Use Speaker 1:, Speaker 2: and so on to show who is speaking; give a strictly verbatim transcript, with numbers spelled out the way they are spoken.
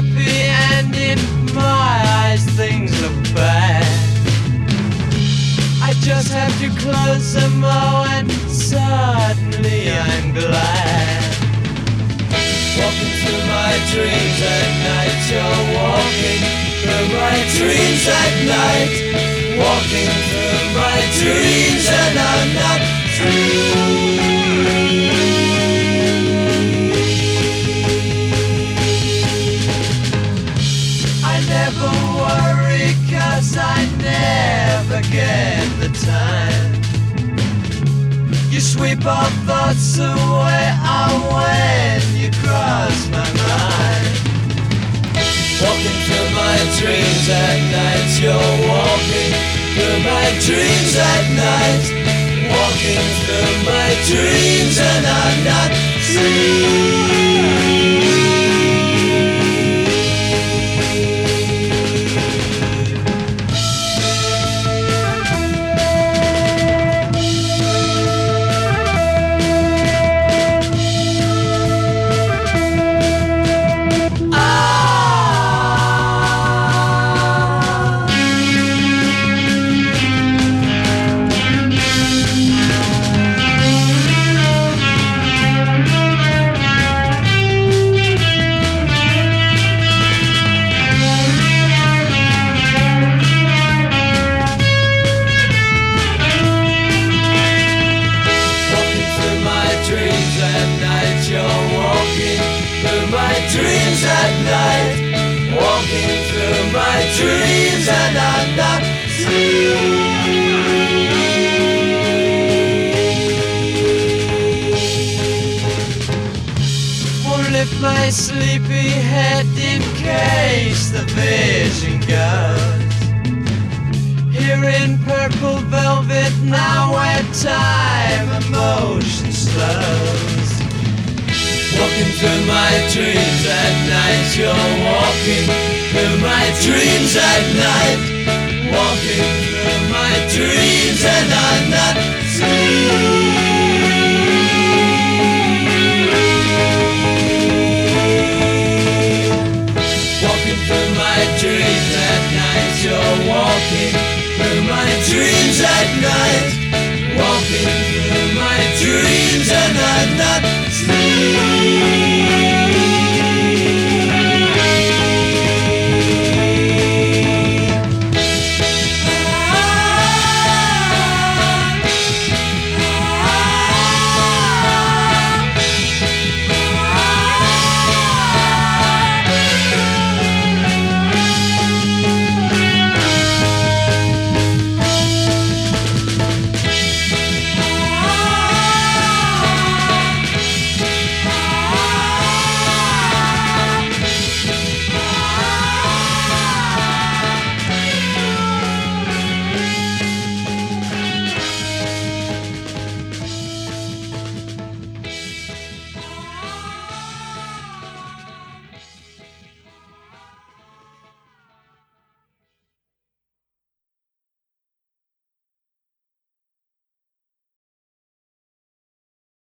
Speaker 1: happy and in my eyes things look bad. I just have to close them all and suddenly I'm glad. Walking through my dreams at night, you're walking through my dreams at night. Walking through my dreams and I'm not free. I never worry 'cause I never get the time. You sweep all thoughts away oh, when you cross my mind. Walking through my dreams at night, you're walking through my dreams at night. Walking through my dreams and I'm not free. Dreams at night, walking through my dreams and I'm not free. Won't lift my sleepy head in case the vision goes. Here in purple velvet now where time and motion slows. Walking through my dreams at night, you're walking through my dreams at night. Walking through my dreams and I'm not free.